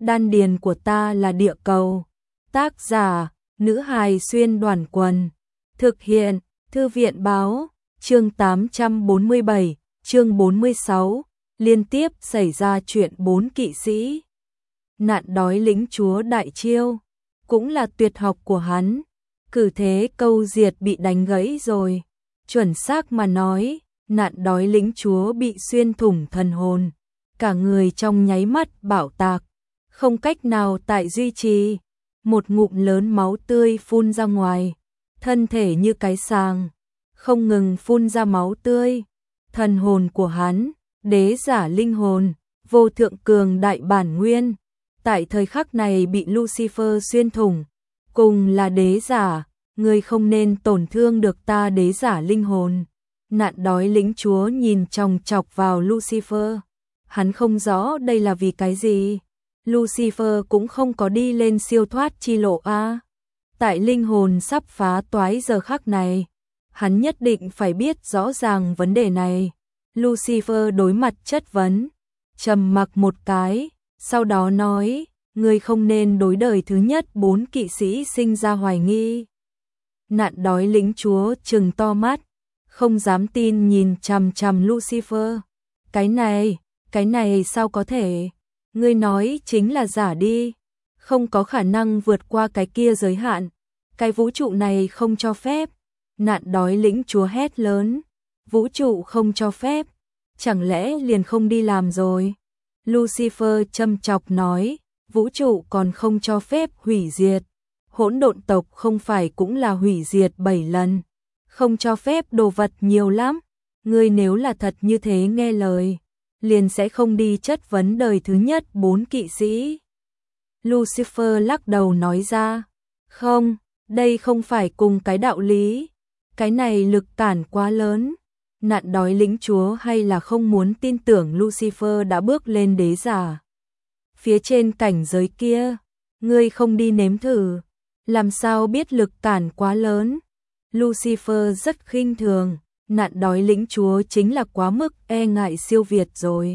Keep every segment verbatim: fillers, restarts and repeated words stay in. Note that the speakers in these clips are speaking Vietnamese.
Đan điền của ta là địa cầu. Tác giả, nữ hài xuyên đoàn quần. Thực hiện, thư viện báo, chương tám trăm bốn mươi bảy, chương bốn mươi sáu, liên tiếp xảy ra chuyện bốn kỵ sĩ. Nạn đói lĩnh chúa đại chiêu, cũng là tuyệt học của hắn. Cử thế câu diệt bị đánh gãy rồi. Chuẩn xác mà nói, nạn đói lĩnh chúa bị xuyên thủng thần hồn. Cả người trong nháy mắt bạo tạc, không cách nào tại duy trì. Một ngụm lớn máu tươi phun ra ngoài, thân thể như cái sàng, không ngừng phun ra máu tươi. Thần hồn của hắn, đế giả linh hồn, vô thượng cường đại bản nguyên, tại thời khắc này bị Lucifer xuyên thủng. Cùng là đế giả, ngươi không nên tổn thương được ta đế giả linh hồn. Nạn đói lĩnh chúa nhìn chòng chọc vào Lucifer. Hắn không rõ đây là vì cái gì. Lucifer cũng không có đi lên siêu thoát chi lộ a. Tại linh hồn sắp phá toái giờ khắc này, hắn nhất định phải biết rõ ràng vấn đề này. Lucifer đối mặt chất vấn, trầm mặc một cái, sau đó nói, ngươi không nên đối đời thứ nhất bốn kỵ sĩ sinh ra hoài nghi. Nạn đói lĩnh chúa trừng to mắt, không dám tin nhìn chằm chằm Lucifer. Cái này, cái này sao có thể? Ngươi nói chính là giả đi, không có khả năng vượt qua cái kia giới hạn, cái vũ trụ này không cho phép. Nạn đói lĩnh chúa hét lớn, vũ trụ không cho phép, chẳng lẽ liền không đi làm rồi? Lucifer châm chọc nói, vũ trụ còn không cho phép hủy diệt, hỗn độn tộc không phải cũng là hủy diệt bảy lần, không cho phép đồ vật nhiều lắm, ngươi nếu là thật như thế nghe lời, liền sẽ không đi chất vấn đời thứ nhất bốn kỵ sĩ. Lucifer lắc đầu nói ra, không, đây không phải cùng cái đạo lý, cái này lực cản quá lớn. Nạn đói lĩnh chúa hay là không muốn tin tưởng Lucifer đã bước lên đế giả. Phía trên cảnh giới kia, ngươi không đi nếm thử, làm sao biết lực cản quá lớn. Lucifer rất khinh thường, nạn đói lĩnh chúa chính là quá mức e ngại siêu việt rồi.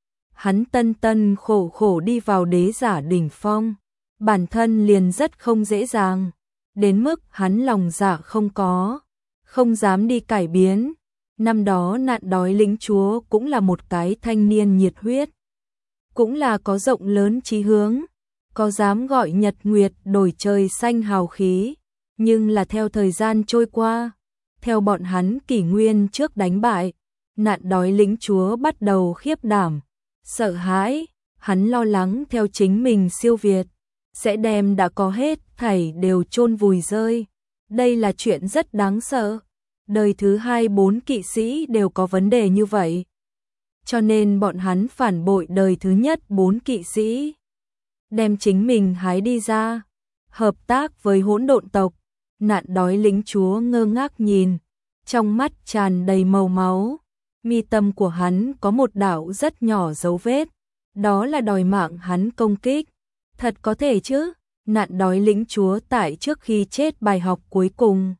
Hắn tân tân khổ khổ đi vào đế giả đỉnh phong, bản thân liền rất không dễ dàng, đến mức hắn lòng dạ không có, không dám đi cải biến. Năm đó nạn đói lĩnh chúa cũng là một cái thanh niên nhiệt huyết, cũng là có rộng lớn chí hướng, có dám gọi nhật nguyệt đổi trời xanh hào khí, nhưng là theo thời gian trôi qua, theo bọn hắn kỷ nguyên trước đánh bại, nạn đói lĩnh chúa bắt đầu khiếp đảm, sợ hãi, hắn lo lắng theo chính mình siêu việt, sẽ đem đã có hết thảy đều chôn vùi rơi. Đây là chuyện rất đáng sợ. Đời thứ hai bốn kỵ sĩ đều có vấn đề như vậy. Cho nên bọn hắn phản bội đời thứ nhất bốn kỵ sĩ. Đem chính mình hái đi ra. Hợp tác với hỗn độn tộc. Nạn đói lĩnh chúa ngơ ngác nhìn. Trong mắt tràn đầy màu máu. Mi tâm của hắn có một đạo rất nhỏ dấu vết. Đó là đòi mạng hắn công kích. Thật có thể chứ. Nạn đói lĩnh chúa tại trước khi chết bài học cuối cùng.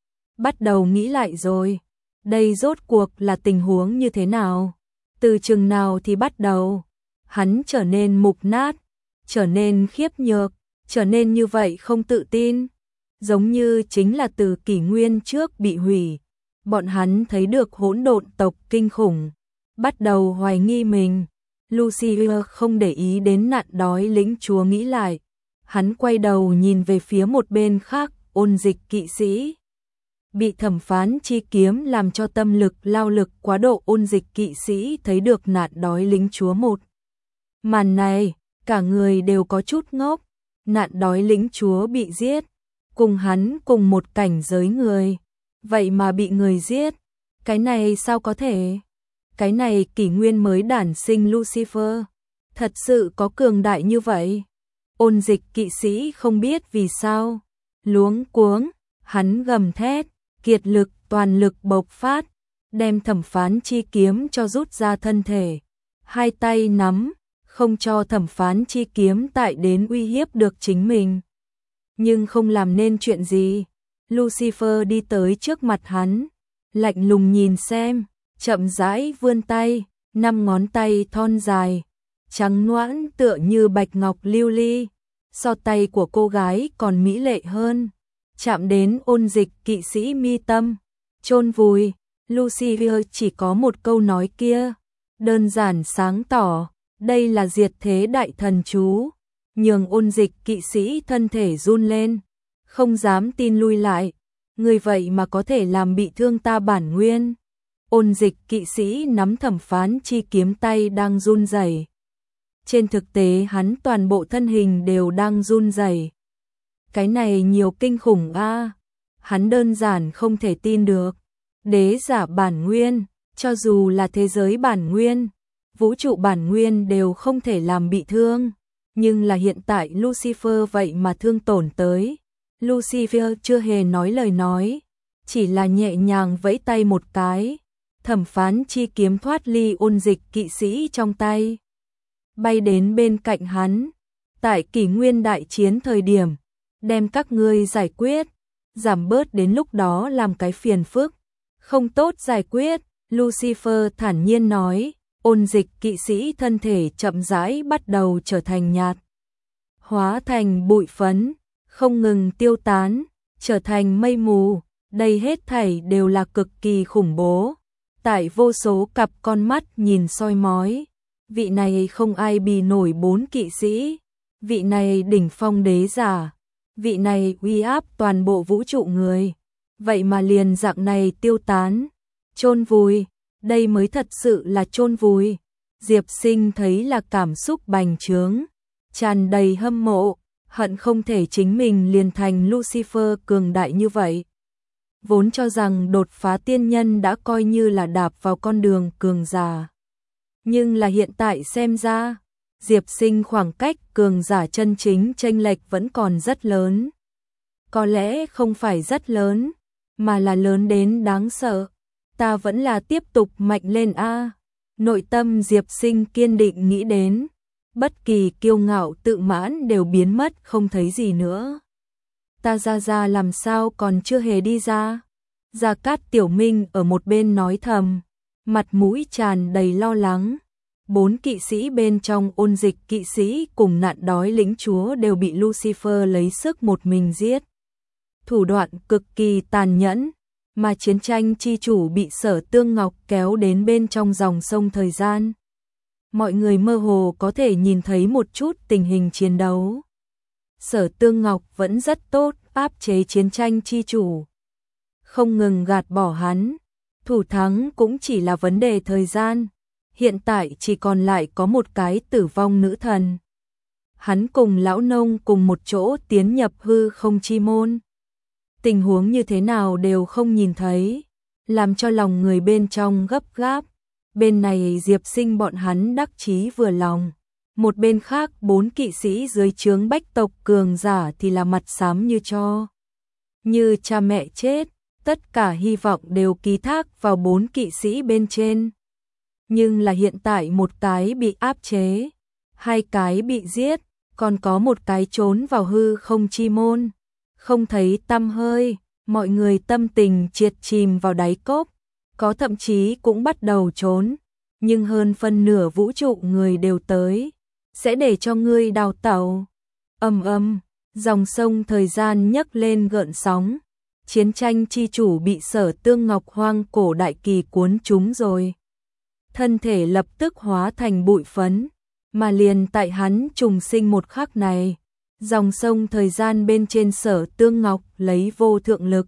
Bắt đầu nghĩ lại rồi, đây rốt cuộc là tình huống như thế nào? Từ chừng nào thì bắt đầu, hắn trở nên mục nát, trở nên khiếp nhược, trở nên như vậy không tự tin, giống như chính là từ kỷ nguyên trước bị hủy. Bọn hắn thấy được hỗn độn tộc kinh khủng, bắt đầu hoài nghi mình. Lucifer không để ý đến nạn đói lĩnh chúa nghĩ lại, hắn quay đầu nhìn về phía một bên khác, ôn dịch kỵ sĩ. Bị thẩm phán chi kiếm làm cho tâm lực lao lực quá độ, ôn dịch kỵ sĩ thấy được nạn đói lĩnh chúa một màn này, cả người đều có chút ngốc. Nạn đói lĩnh chúa bị giết, cùng hắn cùng một cảnh giới người, vậy mà bị người giết, cái này sao có thể? Cái này kỷ nguyên mới đản sinh Lucifer, thật sự có cường đại như vậy? Ôn dịch kỵ sĩ không biết vì sao, luống cuống, hắn gầm thét, kiệt lực toàn lực bộc phát, đem thẩm phán chi kiếm cho rút ra thân thể, hai tay nắm, không cho thẩm phán chi kiếm tại đến uy hiếp được chính mình. Nhưng không làm nên chuyện gì. Lucifer đi tới trước mặt hắn, lạnh lùng nhìn xem, chậm rãi vươn tay, năm ngón tay thon dài, trắng nõn tựa như bạch ngọc lưu ly, so tay của cô gái còn mỹ lệ hơn, chạm đến Ôn Dịch kỵ sĩ mi tâm, chôn vùi. Lucifer chỉ có một câu nói kia, đơn giản sáng tỏ, đây là diệt thế đại thần chú, nhường Ôn Dịch kỵ sĩ thân thể run lên, không dám tin lui lại, người vậy mà có thể làm bị thương ta bản nguyên. Ôn Dịch kỵ sĩ nắm thẩm phán chi kiếm tay đang run rẩy. Trên thực tế hắn toàn bộ thân hình đều đang run rẩy. Cái này nhiều kinh khủng a, à. Hắn đơn giản không thể tin được. Đế giả bản nguyên, cho dù là thế giới bản nguyên, vũ trụ bản nguyên đều không thể làm bị thương, nhưng là hiện tại Lucifer vậy mà thương tổn tới. Lucifer chưa hề nói lời nói, chỉ là nhẹ nhàng vẫy tay một cái, thẩm phán chi kiếm thoát ly Ôn Dịch kỵ sĩ trong tay, bay đến bên cạnh hắn. Tại kỷ nguyên đại chiến thời điểm, đem các ngươi giải quyết, giảm bớt đến lúc đó làm cái phiền phức, không tốt giải quyết. Lucifer thản nhiên nói. Ôn Dịch kỵ sĩ thân thể chậm rãi bắt đầu trở thành nhạt, hóa thành bụi phấn, không ngừng tiêu tán, trở thành mây mù. Đây hết thảy đều là cực kỳ khủng bố. Tại vô số cặp con mắt nhìn soi mói, vị này không ai bì nổi bốn kỵ sĩ, vị này đỉnh phong đế giả, vị này uy áp toàn bộ vũ trụ người, vậy mà liền dạng này tiêu tán, chôn vùi. Đây mới thật sự là chôn vùi. Diệp Sinh thấy là cảm xúc bành trướng, tràn đầy hâm mộ, hận không thể chính mình liền thành Lucifer cường đại như vậy. Vốn cho rằng đột phá tiên nhân đã coi như là đạp vào con đường cường giả. Nhưng là hiện tại xem ra, Diệp Sinh khoảng cách cường giả chân chính chênh lệch vẫn còn rất lớn. Có lẽ không phải rất lớn, mà là lớn đến đáng sợ. Ta vẫn là tiếp tục mạnh lên a. Nội tâm Diệp Sinh kiên định nghĩ đến, bất kỳ kiêu ngạo tự mãn đều biến mất không thấy gì nữa. Ta ra ra làm sao còn chưa hề đi ra? Gia Cát Tiểu Minh ở một bên nói thầm, mặt mũi tràn đầy lo lắng. Bốn kỵ sĩ bên trong Ôn Dịch kỵ sĩ cùng nạn đói lĩnh chúa đều bị Lucifer lấy sức một mình giết. Thủ đoạn cực kỳ tàn nhẫn. Mà chiến tranh chi chủ bị Sở Tương Ngọc kéo đến bên trong dòng sông thời gian. Mọi người mơ hồ có thể nhìn thấy một chút tình hình chiến đấu. Sở Tương Ngọc vẫn rất tốt áp chế chiến tranh chi chủ, không ngừng gạt bỏ hắn. Thủ thắng cũng chỉ là vấn đề thời gian. Hiện tại chỉ còn lại có một cái tử vong nữ thần. Hắn cùng lão nông cùng một chỗ tiến nhập hư không chi môn. Tình huống như thế nào đều không nhìn thấy, làm cho lòng người bên trong gấp gáp. Bên này Diệp Sinh bọn hắn đắc chí vừa lòng, một bên khác bốn kỵ sĩ dưới trướng bách tộc cường giả thì là mặt xám như tro. Như cha mẹ chết, tất cả hy vọng đều ký thác vào bốn kỵ sĩ bên trên. Nhưng là hiện tại một cái bị áp chế, hai cái bị giết, còn có một cái trốn vào hư không chi môn. Không thấy tăm hơi, mọi người tâm tình triệt chìm vào đáy cốc, có thậm chí cũng bắt đầu trốn, nhưng hơn phân nửa vũ trụ người đều tới, sẽ để cho ngươi đào tẩu. Ầm ầm, dòng sông thời gian nhấc lên gợn sóng, chiến tranh chi chủ bị Sở Tương Ngọc hoang cổ đại kỳ cuốn trúng rồi. Thân thể lập tức hóa thành bụi phấn, mà liền tại hắn trùng sinh một khắc này. Dòng sông thời gian bên trên Sở Tương Ngọc lấy vô thượng lực,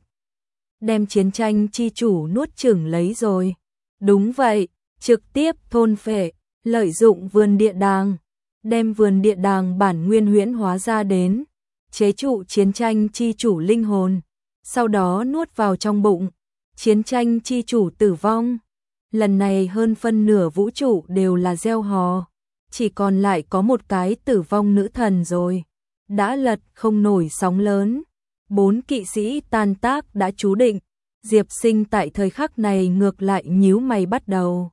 đem chiến tranh chi chủ nuốt chửng lấy rồi. Đúng vậy, trực tiếp thôn phệ, lợi dụng vườn địa đàng, đem vườn địa đàng bản nguyên huyễn hóa ra đến, chế trụ chiến tranh chi chủ linh hồn, sau đó nuốt vào trong bụng. Chiến tranh chi chủ tử vong. Lần này hơn phân nửa vũ trụ đều là gieo hò, chỉ còn lại có một cái tử vong nữ thần rồi. Đã lật không nổi sóng lớn, bốn kỵ sĩ tan tác đã chú định. Diệp Sinh tại thời khắc này ngược lại nhíu mày bắt đầu.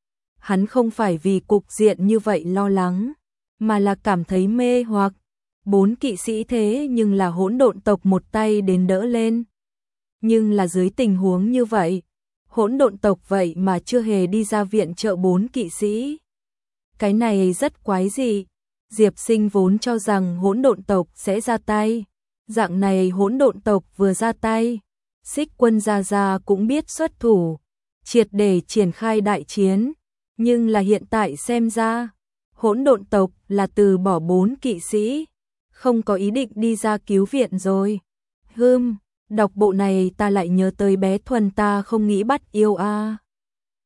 Hắn không phải vì cục diện như vậy lo lắng, mà là cảm thấy mê hoặc. Bốn kỵ sĩ thế nhưng là hỗn độn tộc một tay đến đỡ lên. Nhưng là dưới tình huống như vậy, hỗn độn tộc vậy mà chưa hề đi ra viện trợ bốn kỵ sĩ. Cái này rất quái dị. Diệp Sinh vốn cho rằng hỗn độn tộc sẽ ra tay. Dạng này hỗn độn tộc vừa ra tay, Xích Quân Gia Gia cũng biết xuất thủ, triệt để triển khai đại chiến. Nhưng là hiện tại xem ra, hỗn độn tộc là từ bỏ bốn kỵ sĩ, không có ý định đi ra cứu viện rồi. Hừm, đọc bộ này ta lại nhớ tới bé Thuần ta không nghĩ bắt yêu a.